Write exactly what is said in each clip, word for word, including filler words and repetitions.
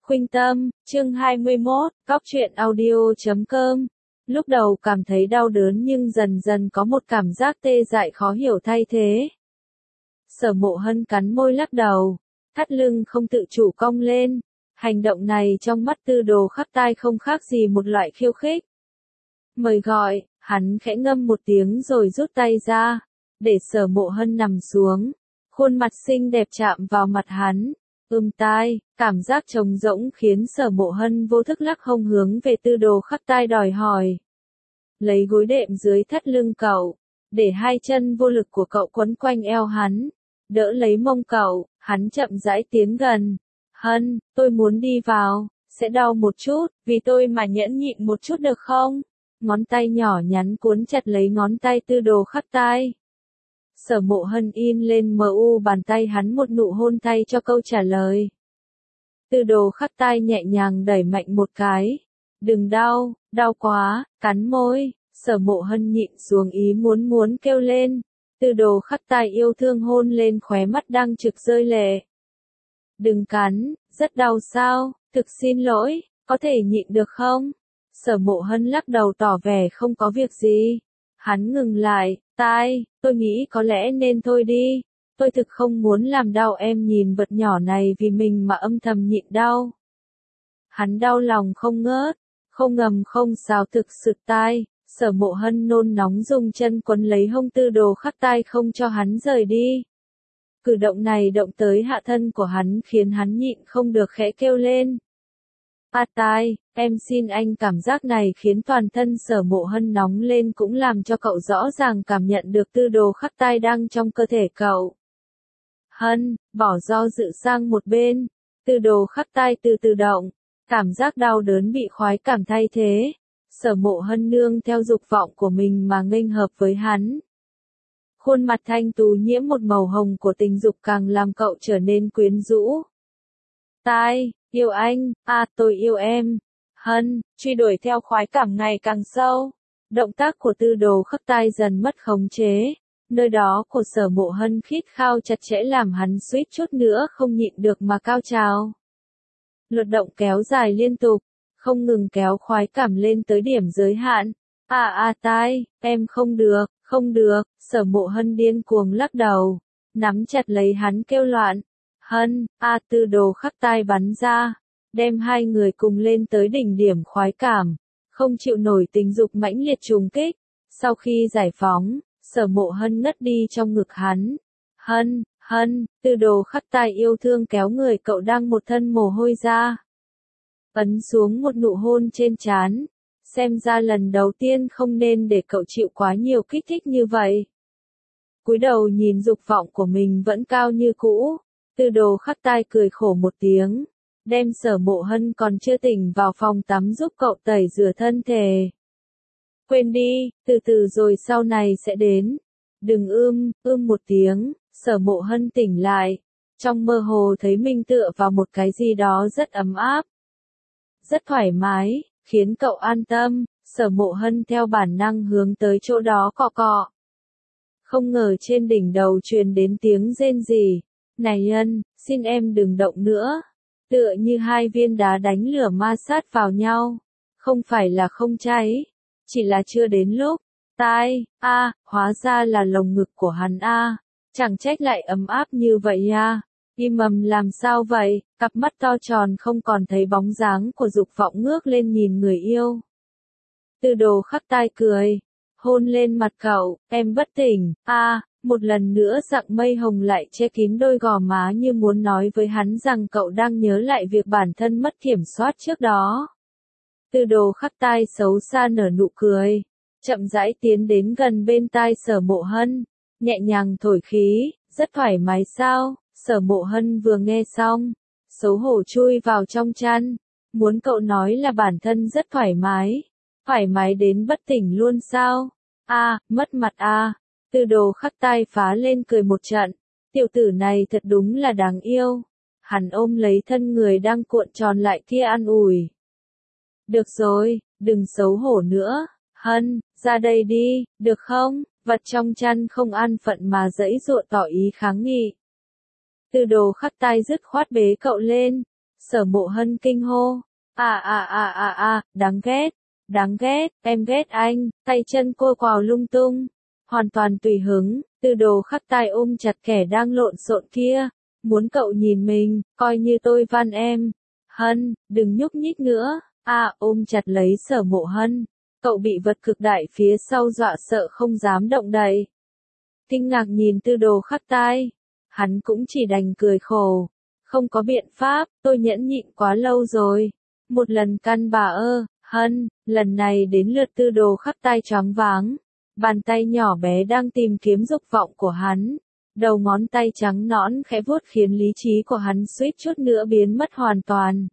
Khuynh Tâm, chương hai mươi mốt, cóc truyện audio chấm com. Lúc đầu cảm thấy đau đớn nhưng dần dần có một cảm giác tê dại khó hiểu thay thế. Sở Mộ Hân cắn môi lắc đầu, thắt lưng không tự chủ cong lên. Hành động này trong mắt Tư Đồ Khắc Tai không khác gì một loại khiêu khích. Mời gọi, hắn khẽ ngâm một tiếng rồi rút tay ra, để Sở Mộ Hân nằm xuống. Khuôn mặt xinh đẹp chạm vào mặt hắn. Ưm tai, cảm giác trống rỗng khiến Sở Mộ Hân vô thức lắc hông hướng về Tư Đồ Khắc Tai đòi hỏi. Lấy gối đệm dưới thắt lưng cậu, để hai chân vô lực của cậu quấn quanh eo hắn, đỡ lấy mông cậu, hắn chậm rãi tiến gần. Hân, tôi muốn đi vào, sẽ đau một chút, vì tôi mà nhẫn nhịn một chút được không? Ngón tay nhỏ nhắn cuốn chặt lấy ngón tay Tư Đồ Khắc Tai. Sở Mộ Hân in lên mờ u bàn tay hắn một nụ hôn thay cho câu trả lời. Tư Đồ Khắc Tai nhẹ nhàng đẩy mạnh một cái. Đừng đau, đau quá, cắn môi. Sở Mộ Hân nhịn xuống ý muốn muốn kêu lên. Tư Đồ Khắc Tai yêu thương hôn lên khóe mắt đang trực rơi lệ. Đừng cắn, rất đau sao, thực xin lỗi, có thể nhịn được không? Sở Mộ Hân lắc đầu tỏ vẻ không có việc gì. Hắn ngừng lại, tai, tôi nghĩ có lẽ nên thôi đi. Tôi thực không muốn làm đau em nhìn vật nhỏ này vì mình mà âm thầm nhịn đau. Hắn đau lòng không ngớt, không ngầm không xào thực sự tai. Sở Mộ Hân nôn nóng dùng chân quấn lấy hông Tư Đồ Khắc Tai không cho hắn rời đi. Cử động này động tới hạ thân của hắn khiến hắn nhịn không được khẽ kêu lên. A Tai, em xin anh. Cảm giác này khiến toàn thân Sở Mộ Hân nóng lên cũng làm cho cậu rõ ràng cảm nhận được Tư Đồ Khắc Tai đang trong cơ thể cậu. Hân, bỏ do dự sang một bên. Tư Đồ Khắc Tai từ từ động, cảm giác đau đớn bị khoái cảm thay thế. Sở Mộ Hân nương theo dục vọng của mình mà nghênh hợp với hắn. Khuôn mặt thanh tú nhiễm một màu hồng của tình dục càng làm cậu trở nên quyến rũ. Tai, yêu anh, à tôi yêu em. Hân, truy đuổi theo khoái cảm ngày càng sâu. Động tác của Tư Đồ Khắc Tai dần mất khống chế. Nơi đó của Sở Mộ Hân khít khao chặt chẽ làm hắn suýt chút nữa không nhịn được mà cao trào. Luật động kéo dài liên tục, không ngừng kéo khoái cảm lên tới điểm giới hạn. À à Tai, em không được, không được. Sở Mộ Hân điên cuồng lắc đầu, nắm chặt lấy hắn kêu loạn. Hân, a Tư Đồ Khắc Tai bắn ra, đem hai người cùng lên tới đỉnh điểm khoái cảm, không chịu nổi tình dục mãnh liệt trùng kích. Sau khi giải phóng, Sở Mộ Hân ngất đi trong ngực hắn. Hân, Hân, Tư Đồ Khắc Tai yêu thương kéo người cậu đang một thân mồ hôi ra. Ấn xuống một nụ hôn trên trán. Xem ra lần đầu tiên không nên để cậu chịu quá nhiều kích thích như vậy. Cúi đầu nhìn dục vọng của mình vẫn cao như cũ. Tư Đồ Khắc Tai cười khổ một tiếng, đem Sở Mộ Hân còn chưa tỉnh vào phòng tắm giúp cậu tẩy rửa thân thể. Quên đi, từ từ rồi sau này sẽ đến. Đừng ưm, ưm một tiếng. Sở Mộ Hân tỉnh lại, trong mơ hồ thấy mình tựa vào một cái gì đó rất ấm áp, rất thoải mái, khiến cậu an tâm. Sở Mộ Hân theo bản năng hướng tới chỗ đó cọ cọ. Không ngờ trên đỉnh đầu truyền đến tiếng rên rỉ. Này Ân, xin em đừng động nữa. Tựa như hai viên đá đánh lửa ma sát vào nhau. Không phải là không cháy, chỉ là chưa đến lúc. Tai, a, à, hóa ra là lồng ngực của hắn a. À. Chẳng trách lại ấm áp như vậy à. Im ầm làm sao vậy? Cặp mắt to tròn không còn thấy bóng dáng của dục vọng ngước lên nhìn người yêu. Tư Đồ Khắc Tai cười, hôn lên mặt cậu. Em bất tỉnh, a. À, một lần nữa dạng mây hồng lại che kín đôi gò má như muốn nói với hắn rằng cậu đang nhớ lại việc bản thân mất kiểm soát trước đó. Tư Đồ Khắc Tai xấu xa nở nụ cười, chậm rãi tiến đến gần bên tai Sở Mộ Hân, nhẹ nhàng thổi khí. Rất thoải mái sao? Sở Mộ Hân vừa nghe xong, xấu hổ chui vào trong chăn. Muốn cậu nói là bản thân rất thoải mái. Thoải mái đến bất tỉnh luôn sao? A, à, mất mặt a. À. Tư Đồ Khắc Tai phá lên cười một trận. Tiểu tử này thật đúng là đáng yêu. Hắn ôm lấy thân người đang cuộn tròn lại kia an ủi. Được rồi, đừng xấu hổ nữa. Hân, ra đây đi, được không? Vật trong chăn không an phận mà giãy giụa tỏ ý kháng nghị. Tư Đồ Khắc Tai dứt khoát bế cậu lên. Sở Mộ Hân kinh hô. À à à à à, đáng ghét, đáng ghét, em ghét anh, tay chân cô quào lung tung. Hoàn toàn tùy hứng, Tư Đồ Khắc Tai ôm chặt kẻ đang lộn xộn kia. Muốn cậu nhìn mình, coi như tôi van em. Hân, đừng nhúc nhích nữa. À, ôm chặt lấy Sở Mộ Hân. Cậu bị vật cực đại phía sau dọa sợ không dám động đậy. Kinh ngạc nhìn Tư Đồ Khắc Tai. Hắn cũng chỉ đành cười khổ. Không có biện pháp, tôi nhẫn nhịn quá lâu rồi. Một lần căn bà ơ, Hân, lần này đến lượt Tư Đồ Khắc Tai choáng váng. Bàn tay nhỏ bé đang tìm kiếm dục vọng của hắn. Đầu ngón tay trắng nõn khẽ vuốt khiến lý trí của hắn suýt chút nữa biến mất hoàn toàn.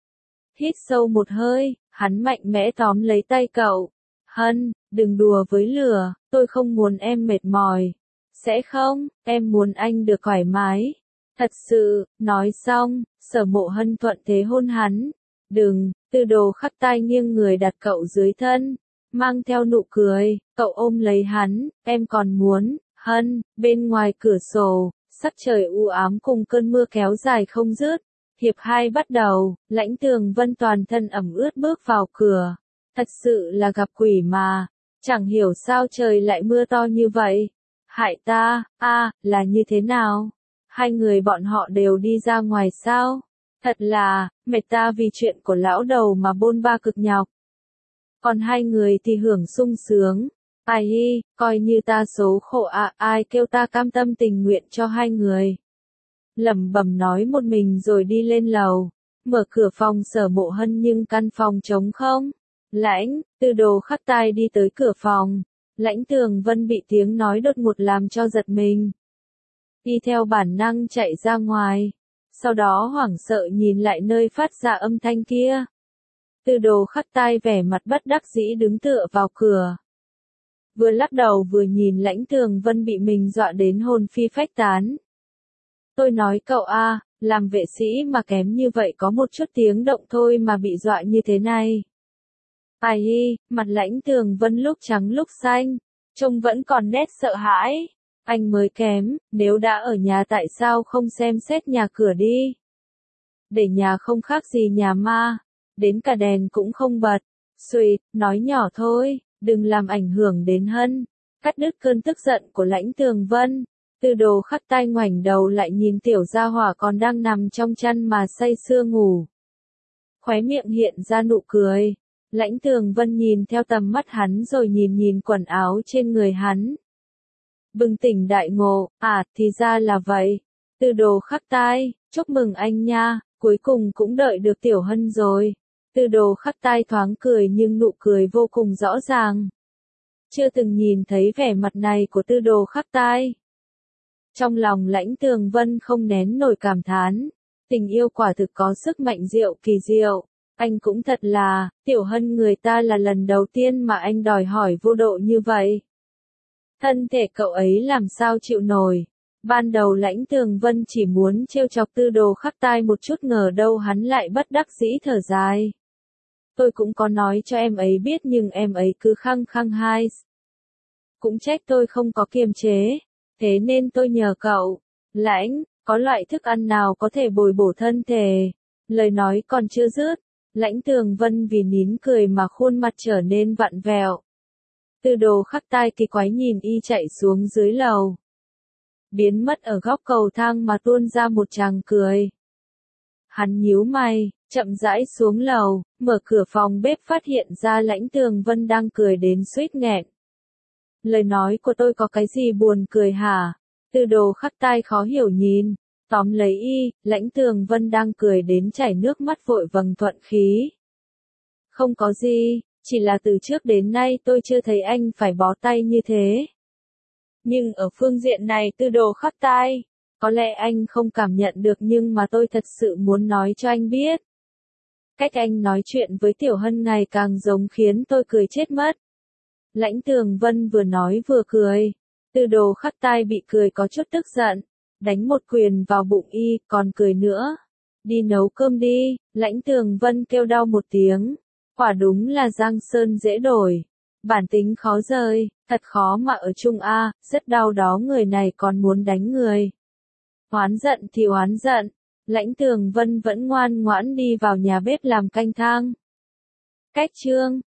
Hít sâu một hơi, hắn mạnh mẽ tóm lấy tay cậu. Hân, đừng đùa với lửa, tôi không muốn em mệt mỏi. Sẽ không, em muốn anh được thoải mái. Thật sự, nói xong, Sở Mộ Hân thuận thế hôn hắn. Đừng, Tư Đồ Khắc Tai nghiêng người đặt cậu dưới thân. Mang theo nụ cười, cậu ôm lấy hắn, em còn muốn. Hân, bên ngoài cửa sổ, sắc trời u ám cùng cơn mưa kéo dài không dứt. Hiệp hai bắt đầu, Lãnh Tường Vân toàn thân ẩm ướt bước vào cửa. Thật sự là gặp quỷ mà, chẳng hiểu sao trời lại mưa to như vậy. Hại ta, a, là như thế nào? Hai người bọn họ đều đi ra ngoài sao? Thật là, mệt ta vì chuyện của lão đầu mà bôn ba cực nhọc. Còn hai người thì hưởng sung sướng. Ai hi, coi như ta số khổ à, ai kêu ta cam tâm tình nguyện cho hai người. Lẩm bẩm nói một mình rồi đi lên lầu. Mở cửa phòng Sở Mộ Hân nhưng căn phòng trống không. Lãnh, Tư Đồ Khắc Tai đi tới cửa phòng. Lãnh Tường Vân bị tiếng nói đột ngột làm cho giật mình. Đi theo bản năng chạy ra ngoài. Sau đó hoảng sợ nhìn lại nơi phát ra âm thanh kia. Tư Đồ Khắc Tai vẻ mặt bất đắc dĩ đứng tựa vào cửa. Vừa lắc đầu vừa nhìn Lãnh Tường Vân bị mình dọa đến hồn phi phách tán. Tôi nói cậu a, làm vệ sĩ mà kém như vậy có một chút tiếng động thôi mà bị dọa như thế này. Ai hi, mặt Lãnh Tường Vân lúc trắng lúc xanh, trông vẫn còn nét sợ hãi. Anh mới kém, nếu đã ở nhà tại sao không xem xét nhà cửa đi. Để nhà không khác gì nhà ma, đến cả đèn cũng không bật. Xuỵt, nói nhỏ thôi, đừng làm ảnh hưởng đến Hân. Cắt đứt cơn tức giận của Lãnh Tường Vân. Tư Đồ Khắc Tai ngoảnh đầu lại nhìn tiểu gia hỏa còn đang nằm trong chăn mà say sưa ngủ. Khóe miệng hiện ra nụ cười. Lãnh Tường Vân nhìn theo tầm mắt hắn rồi nhìn nhìn quần áo trên người hắn. Bừng tỉnh đại ngộ, à thì ra là vậy. Tư Đồ Khắc Tai, chúc mừng anh nha, cuối cùng cũng đợi được Tiểu Hân rồi. Tư Đồ Khắc Tai thoáng cười nhưng nụ cười vô cùng rõ ràng. Chưa từng nhìn thấy vẻ mặt này của Tư Đồ Khắc Tai. Trong lòng Lãnh Tường Vân không nén nổi cảm thán. Tình yêu quả thực có sức mạnh diệu kỳ diệu. Anh cũng thật là, Tiểu Hân người ta là lần đầu tiên mà anh đòi hỏi vô độ như vậy. Thân thể cậu ấy làm sao chịu nổi. Ban đầu Lãnh Tường Vân chỉ muốn trêu chọc Tư Đồ Khắc Tai một chút, ngờ đâu hắn lại bất đắc dĩ thở dài. Tôi cũng có nói cho em ấy biết nhưng em ấy cứ khăng khăng hai. Cũng trách tôi không có kiềm chế. Thế nên tôi nhờ cậu. Lãnh, có loại thức ăn nào có thể bồi bổ thân thể. Lời nói còn chưa dứt. Lãnh Tường Vân vì nín cười mà khuôn mặt trở nên vặn vẹo. Tư Đồ Khắc Tai kỳ quái nhìn y chạy xuống dưới lầu. Biến mất ở góc cầu thang mà tuôn ra một tràng cười. Hắn nhíu mày, chậm rãi xuống lầu, mở cửa phòng bếp phát hiện ra Lãnh Tường Vân đang cười đến suýt nghẹn. Lời nói của tôi có cái gì buồn cười hả? Tư Đồ Khắc Tai khó hiểu nhìn, tóm lấy y, Lãnh Tường Vân đang cười đến chảy nước mắt vội vầng thuận khí. Không có gì, chỉ là từ trước đến nay tôi chưa thấy anh phải bó tay như thế. Nhưng ở phương diện này Tư Đồ Khắc Tai, có lẽ anh không cảm nhận được nhưng mà tôi thật sự muốn nói cho anh biết. Cách anh nói chuyện với Tiểu Hân ngày càng giống khiến tôi cười chết mất. Lãnh Tường Vân vừa nói vừa cười. Tư Đồ Khắc Tai bị cười có chút tức giận. Đánh một quyền vào bụng y, còn cười nữa. Đi nấu cơm đi, Lãnh Tường Vân kêu đau một tiếng. Quả đúng là giang sơn dễ đổi. Bản tính khó rời, thật khó mà ở chung a, rất đau đó người này còn muốn đánh người. Oán giận thì oán giận, Lãnh Tường Vân vẫn ngoan ngoãn đi vào nhà bếp làm canh thang. Cách chương